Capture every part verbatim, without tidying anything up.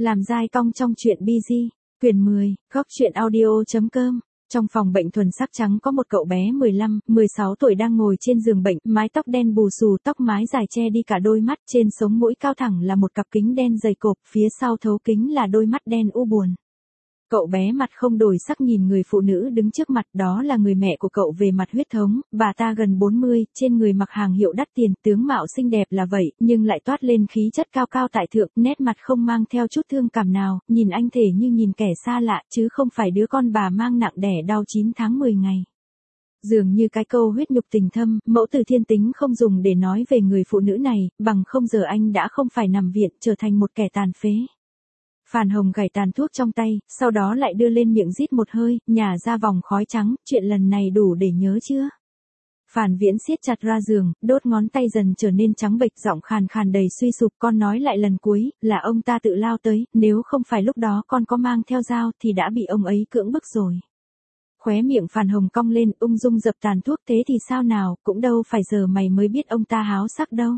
Làm dai cong trong truyện bi gi, quyển mười, góc truyện audio.com. Trong phòng bệnh thuần sắc trắng có một cậu bé mười lăm, mười sáu tuổi đang ngồi trên giường bệnh, mái tóc đen bù xù, tóc mái dài che đi cả đôi mắt, trên sống mũi cao thẳng là một cặp kính đen dày cộp, phía sau thấu kính là đôi mắt đen u buồn. Cậu bé mặt không đổi sắc nhìn người phụ nữ đứng trước mặt, đó là người mẹ của cậu về mặt huyết thống, bà ta gần bốn mươi, trên người mặc hàng hiệu đắt tiền, tướng mạo xinh đẹp là vậy, nhưng lại toát lên khí chất cao cao tại thượng, nét mặt không mang theo chút thương cảm nào, nhìn anh thể như nhìn kẻ xa lạ, chứ không phải đứa con bà mang nặng đẻ đau chín tháng mười ngày. Dường như cái câu huyết nhục tình thâm, mẫu từ thiên tính không dùng để nói về người phụ nữ này, bằng không giờ anh đã không phải nằm viện, trở thành một kẻ tàn phế. Phàn Hồng gảy tàn thuốc trong tay, sau đó lại đưa lên miệng rít một hơi, nhả ra vòng khói trắng, chuyện lần này đủ để nhớ chưa? Phàn Viễn siết chặt ra giường, đốt ngón tay dần trở nên trắng bệch, giọng khàn khàn đầy suy sụp, con nói lại lần cuối, là ông ta tự lao tới, nếu không phải lúc đó con có mang theo dao thì đã bị ông ấy cưỡng bức rồi. Khóe miệng Phàn Hồng cong lên, ung dung dập tàn thuốc, thế thì sao nào, cũng đâu phải giờ mày mới biết ông ta háo sắc đâu.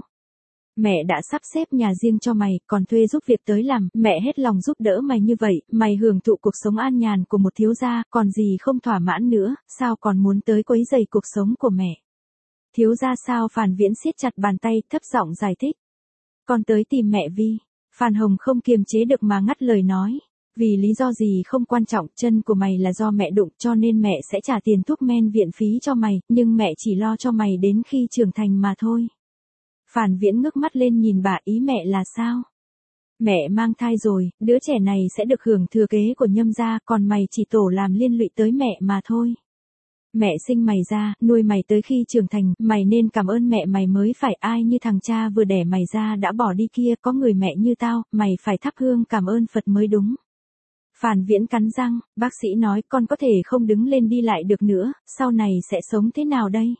Mẹ đã sắp xếp nhà riêng cho mày, còn thuê giúp việc tới làm, mẹ hết lòng giúp đỡ mày như vậy, mày hưởng thụ cuộc sống an nhàn của một thiếu gia, còn gì không thỏa mãn nữa, sao còn muốn tới quấy rầy cuộc sống của mẹ. Thiếu gia sao? Phàn Viễn siết chặt bàn tay, thấp giọng giải thích. Con tới tìm mẹ Vi. Phàn Hồng không kiềm chế được mà ngắt lời nói. Vì lý do gì không quan trọng, chân của mày là do mẹ đụng, cho nên mẹ sẽ trả tiền thuốc men viện phí cho mày, nhưng mẹ chỉ lo cho mày đến khi trưởng thành mà thôi. Phàn Viễn ngước mắt lên nhìn bà, ý mẹ là sao? Mẹ mang thai rồi, đứa trẻ này sẽ được hưởng thừa kế của Nhâm gia, còn mày chỉ tổ làm liên lụy tới mẹ mà thôi. Mẹ sinh mày ra, nuôi mày tới khi trưởng thành, mày nên cảm ơn mẹ mày mới phải, ai như thằng cha vừa đẻ mày ra đã bỏ đi kia, có người mẹ như tao, mày phải thắp hương cảm ơn Phật mới đúng. Phàn Viễn cắn răng, bác sĩ nói con có thể không đứng lên đi lại được nữa, sau này sẽ sống thế nào đây?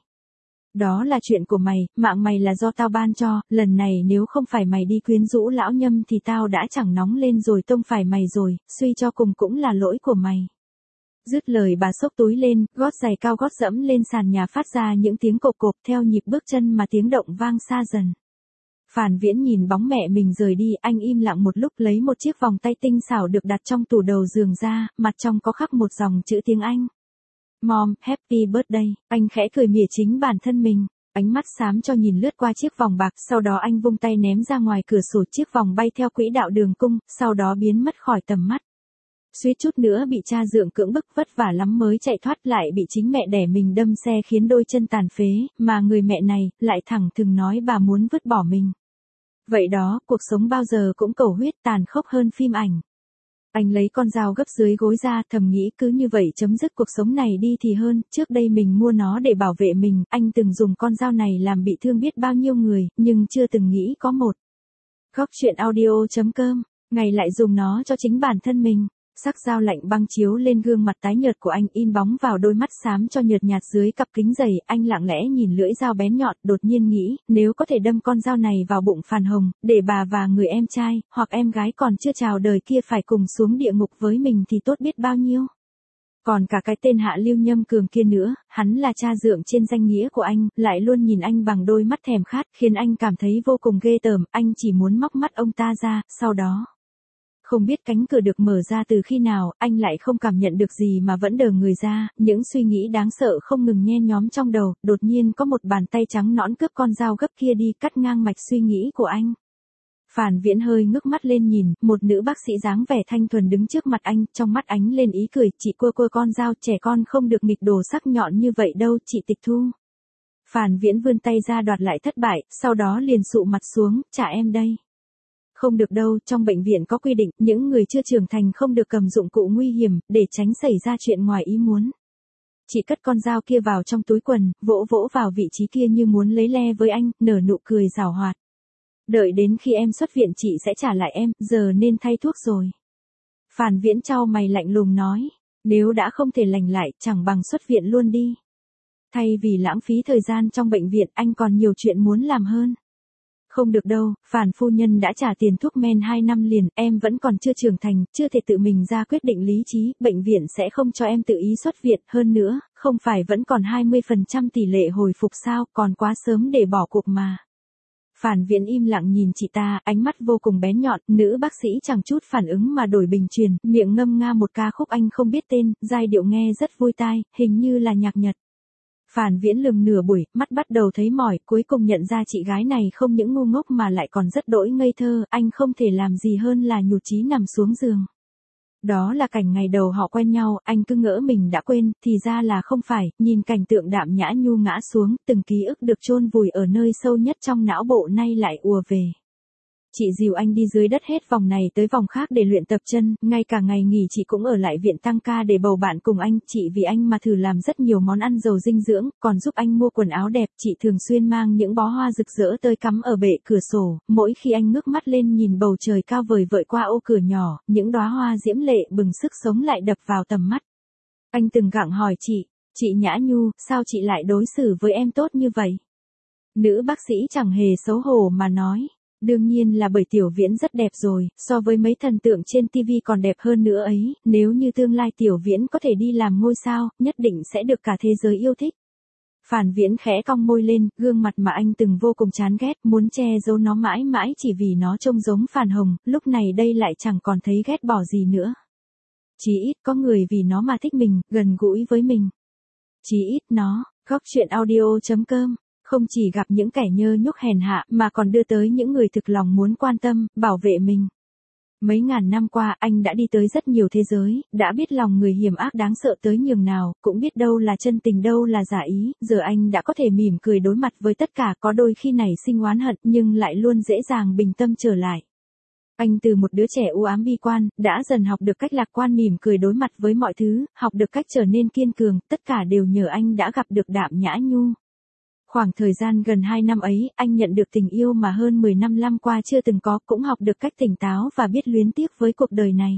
Đó là chuyện của mày, mạng mày là do tao ban cho, lần này nếu không phải mày đi quyến rũ lão Nhâm thì tao đã chẳng nóng lên rồi tông phải mày rồi, suy cho cùng cũng là lỗi của mày. Dứt lời bà xốc túi lên, gót giày cao gót dẫm lên sàn nhà phát ra những tiếng cộp cộp theo nhịp bước chân mà tiếng động vang xa dần. Phàn Viễn nhìn bóng mẹ mình rời đi, anh im lặng một lúc lấy một chiếc vòng tay tinh xảo được đặt trong tủ đầu giường ra, mặt trong có khắc một dòng chữ tiếng Anh. Mom, happy birthday, anh khẽ cười mỉa chính bản thân mình, ánh mắt xám cho nhìn lướt qua chiếc vòng bạc, sau đó anh vung tay ném ra ngoài cửa sổ, chiếc vòng bay theo quỹ đạo đường cung, sau đó biến mất khỏi tầm mắt. Suýt chút nữa bị cha dượng cưỡng bức, vất vả lắm mới chạy thoát, lại bị chính mẹ đẻ mình đâm xe khiến đôi chân tàn phế, mà người mẹ này lại thẳng thừng nói bà muốn vứt bỏ mình. Vậy đó, cuộc sống bao giờ cũng cầu huyết, tàn khốc hơn phim ảnh. Anh lấy con dao gấp dưới gối ra, thầm nghĩ cứ như vậy chấm dứt cuộc sống này đi thì hơn, trước đây mình mua nó để bảo vệ mình, anh từng dùng con dao này làm bị thương biết bao nhiêu người, nhưng chưa từng nghĩ có một. Góc truyện audio.com, ngày lại dùng nó cho chính bản thân mình. Sắc dao lạnh băng chiếu lên gương mặt tái nhợt của anh, in bóng vào đôi mắt xám cho nhợt nhạt dưới cặp kính dày, anh lặng lẽ nhìn lưỡi dao bén nhọn, đột nhiên nghĩ, nếu có thể đâm con dao này vào bụng Phàn Hồng, để bà và người em trai, hoặc em gái còn chưa chào đời kia phải cùng xuống địa ngục với mình thì tốt biết bao nhiêu. Còn cả cái tên Hạ Lưu Nhâm Cường kia nữa, hắn là cha dượng trên danh nghĩa của anh, lại luôn nhìn anh bằng đôi mắt thèm khát, khiến anh cảm thấy vô cùng ghê tởm, anh chỉ muốn móc mắt ông ta ra, sau đó. Không biết cánh cửa được mở ra từ khi nào, anh lại không cảm nhận được gì mà vẫn đờ người ra, những suy nghĩ đáng sợ không ngừng nhen nhóm trong đầu, đột nhiên có một bàn tay trắng nõn cướp con dao gấp kia đi, cắt ngang mạch suy nghĩ của anh. Phàn Viễn hơi ngước mắt lên nhìn, một nữ bác sĩ dáng vẻ thanh thuần đứng trước mặt anh, trong mắt ánh lên ý cười, chị cua cua con dao, trẻ con không được nghịch đồ sắc nhọn như vậy đâu, chị tịch thu. Phàn Viễn vươn tay ra đoạt lại thất bại, sau đó liền sụ mặt xuống, trả em đây. Không được đâu, trong bệnh viện có quy định, những người chưa trưởng thành không được cầm dụng cụ nguy hiểm, để tránh xảy ra chuyện ngoài ý muốn. Chị cất con dao kia vào trong túi quần, vỗ vỗ vào vị trí kia như muốn lấy le với anh, nở nụ cười giảo hoạt. Đợi đến khi em xuất viện chị sẽ trả lại em, giờ nên thay thuốc rồi. Phàn Viễn chau mày lạnh lùng nói, nếu đã không thể lành lại, chẳng bằng xuất viện luôn đi. Thay vì lãng phí thời gian trong bệnh viện, anh còn nhiều chuyện muốn làm hơn. Không được đâu, Phàn phu nhân đã trả tiền thuốc men hai năm liền, em vẫn còn chưa trưởng thành, chưa thể tự mình ra quyết định lý trí, bệnh viện sẽ không cho em tự ý xuất viện, hơn nữa, không phải vẫn còn hai mươi phần trăm tỷ lệ hồi phục sao, còn quá sớm để bỏ cuộc mà. Phản Viễn im lặng nhìn chị ta, ánh mắt vô cùng bén nhọn, nữ bác sĩ chẳng chút phản ứng mà đổi bình truyền, miệng ngâm nga một ca khúc anh không biết tên, giai điệu nghe rất vui tai, hình như là nhạc Nhật. Phản Viễn lườm nửa buổi, mắt bắt đầu thấy mỏi, cuối cùng nhận ra chị gái này không những ngu ngốc mà lại còn rất đỗi ngây thơ, anh không thể làm gì hơn là nhụt chí nằm xuống giường. Đó là cảnh ngày đầu họ quen nhau, anh cứ ngỡ mình đã quên, thì ra là không phải, nhìn cảnh tượng Đạm Nhã Nhu ngã xuống, từng ký ức được chôn vùi ở nơi sâu nhất trong não bộ nay lại ùa về. Chị dìu anh đi dưới đất hết vòng này tới vòng khác để luyện tập chân, ngay cả ngày nghỉ chị cũng ở lại viện tăng ca để bầu bạn cùng anh, chị vì anh mà thử làm rất nhiều món ăn giàu dinh dưỡng, còn giúp anh mua quần áo đẹp, chị thường xuyên mang những bó hoa rực rỡ tới cắm ở bệ cửa sổ, mỗi khi anh ngước mắt lên nhìn bầu trời cao vời vợi qua ô cửa nhỏ, những đóa hoa diễm lệ bừng sức sống lại đập vào tầm mắt. Anh từng gặng hỏi chị, chị Nhã Nhu, sao chị lại đối xử với em tốt như vậy? Nữ bác sĩ chẳng hề xấu hổ mà nói. Đương nhiên là bởi Tiểu Viễn rất đẹp rồi, so với mấy thần tượng trên ti vi còn đẹp hơn nữa ấy, nếu như tương lai Tiểu Viễn có thể đi làm ngôi sao, nhất định sẽ được cả thế giới yêu thích. Phản Viễn khẽ cong môi lên, gương mặt mà anh từng vô cùng chán ghét, muốn che giấu nó mãi mãi chỉ vì nó trông giống Phản Hồng, lúc này đây lại chẳng còn thấy ghét bỏ gì nữa. Chí ít có người vì nó mà thích mình, gần gũi với mình. Chí ít nó, góc truyện audio chấm com không chỉ gặp những kẻ nhơ nhúc hèn hạ mà còn đưa tới những người thực lòng muốn quan tâm, bảo vệ mình. Mấy ngàn năm qua anh đã đi tới rất nhiều thế giới, đã biết lòng người hiểm ác đáng sợ tới nhường nào, cũng biết đâu là chân tình đâu là giả ý, giờ anh đã có thể mỉm cười đối mặt với tất cả, có đôi khi nảy sinh oán hận nhưng lại luôn dễ dàng bình tâm trở lại. Anh từ một đứa trẻ u ám bi quan, đã dần học được cách lạc quan mỉm cười đối mặt với mọi thứ, học được cách trở nên kiên cường, tất cả đều nhờ anh đã gặp được Đạm Nhã Nhu. Khoảng thời gian gần hai năm ấy, anh nhận được tình yêu mà hơn mười năm năm qua chưa từng có, cũng học được cách tỉnh táo và biết luyến tiếc với cuộc đời này.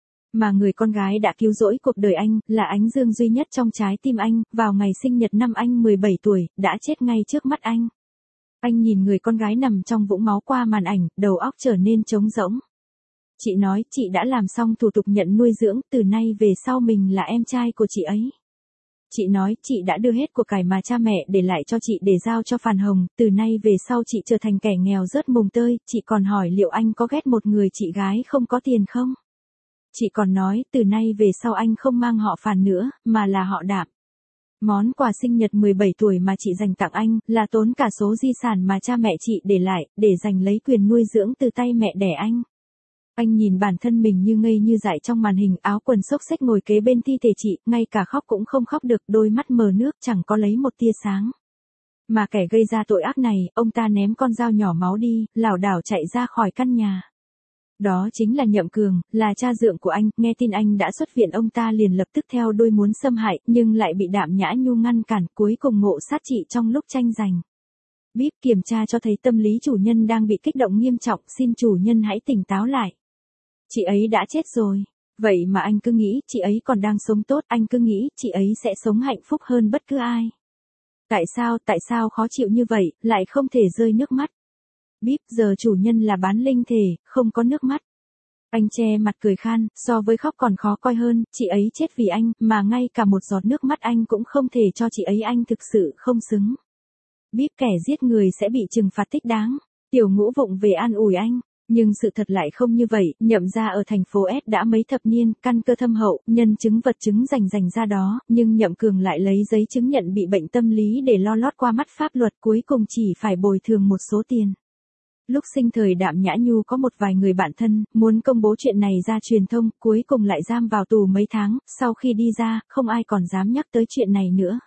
Mà người con gái đã cứu rỗi cuộc đời anh, là ánh dương duy nhất trong trái tim anh, vào ngày sinh nhật năm anh mười bảy tuổi, đã chết ngay trước mắt anh. Anh nhìn người con gái nằm trong vũng máu qua màn ảnh, đầu óc trở nên trống rỗng. Chị nói, chị đã làm xong thủ tục nhận nuôi dưỡng, từ nay về sau mình là em trai của chị ấy. Chị nói, chị đã đưa hết của cải mà cha mẹ để lại cho chị để giao cho Phản Hồng, từ nay về sau chị trở thành kẻ nghèo rớt mùng tơi, chị còn hỏi liệu anh có ghét một người chị gái không có tiền không? Chị còn nói, từ nay về sau anh không mang họ Phản nữa, mà là họ Đạm. Món quà sinh nhật mười bảy tuổi mà chị dành tặng anh, là tốn cả số di sản mà cha mẹ chị để lại, để giành lấy quyền nuôi dưỡng từ tay mẹ đẻ anh. Anh nhìn bản thân mình như ngây như dại trong màn hình, áo quần xốc xếch ngồi kế bên thi thể chị, ngay cả khóc cũng không khóc được, đôi mắt mờ nước chẳng có lấy một tia sáng. Mà kẻ gây ra tội ác này, ông ta ném con dao nhỏ máu đi, lảo đảo chạy ra khỏi căn nhà. Đó chính là Nhậm Cường, là cha dượng của anh, nghe tin anh đã xuất viện ông ta liền lập tức theo đuôi muốn xâm hại, nhưng lại bị Đạm Nhã Nhu ngăn cản, cuối cùng ngộ sát chị trong lúc tranh giành. Bíp kiểm tra cho thấy tâm lý chủ nhân đang bị kích động nghiêm trọng, xin chủ nhân hãy tỉnh táo lại. Chị ấy đã chết rồi. Vậy mà anh cứ nghĩ chị ấy còn đang sống tốt, anh cứ nghĩ chị ấy sẽ sống hạnh phúc hơn bất cứ ai. Tại sao, tại sao khó chịu như vậy, lại không thể rơi nước mắt? Bíp, giờ chủ nhân là bán linh thể, không có nước mắt. Anh che mặt cười khan, so với khóc còn khó coi hơn, chị ấy chết vì anh, mà ngay cả một giọt nước mắt anh cũng không thể cho chị ấy, anh thực sự không xứng. Bíp, kẻ giết người sẽ bị trừng phạt thích đáng. Tiểu Ngũ vụng về an ủi anh. Nhưng sự thật lại không như vậy, Nhậm gia ở thành phố S đã mấy thập niên, căn cơ thâm hậu, nhân chứng vật chứng rành rành ra đó, nhưng Nhậm Cường lại lấy giấy chứng nhận bị bệnh tâm lý để lo lót qua mắt pháp luật, cuối cùng chỉ phải bồi thường một số tiền. Lúc sinh thời Đạm Nhã Nhu có một vài người bạn thân, muốn công bố chuyện này ra truyền thông, cuối cùng lại giam vào tù mấy tháng, sau khi đi ra, không ai còn dám nhắc tới chuyện này nữa.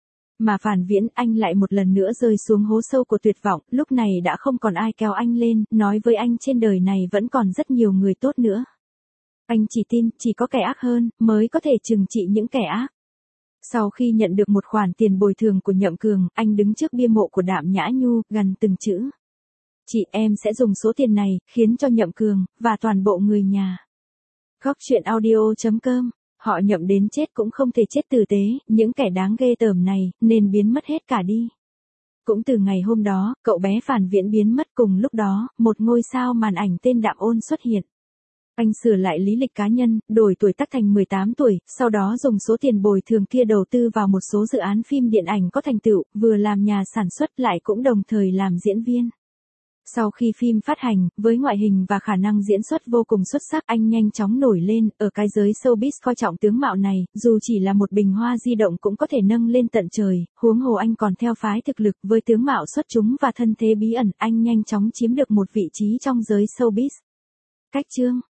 Mà Phản Viễn, anh lại một lần nữa rơi xuống hố sâu của tuyệt vọng, lúc này đã không còn ai kéo anh lên, nói với anh trên đời này vẫn còn rất nhiều người tốt nữa. Anh chỉ tin, chỉ có kẻ ác hơn, mới có thể trừng trị những kẻ ác. Sau khi nhận được một khoản tiền bồi thường của Nhậm Cường, anh đứng trước bia mộ của Đạm Nhã Nhu, gần từng chữ. Chị, em sẽ dùng số tiền này, khiến cho Nhậm Cường, và toàn bộ người nhà. Góc truyện audio chấm com Họ Nhậm đến chết cũng không thể chết tử tế, những kẻ đáng ghê tởm này, nên biến mất hết cả đi. Cũng từ ngày hôm đó, cậu bé Phản Viễn biến mất, cùng lúc đó, một ngôi sao màn ảnh tên Đạm Ôn xuất hiện. Anh sửa lại lý lịch cá nhân, đổi tuổi tác thành mười tám tuổi, sau đó dùng số tiền bồi thường kia đầu tư vào một số dự án phim điện ảnh có thành tựu, vừa làm nhà sản xuất lại cũng đồng thời làm diễn viên. Sau khi phim phát hành, với ngoại hình và khả năng diễn xuất vô cùng xuất sắc, anh nhanh chóng nổi lên, ở cái giới showbiz coi trọng tướng mạo này, dù chỉ là một bình hoa di động cũng có thể nâng lên tận trời, huống hồ anh còn theo phái thực lực, với tướng mạo xuất chúng và thân thế bí ẩn, anh nhanh chóng chiếm được một vị trí trong giới showbiz. Cách chương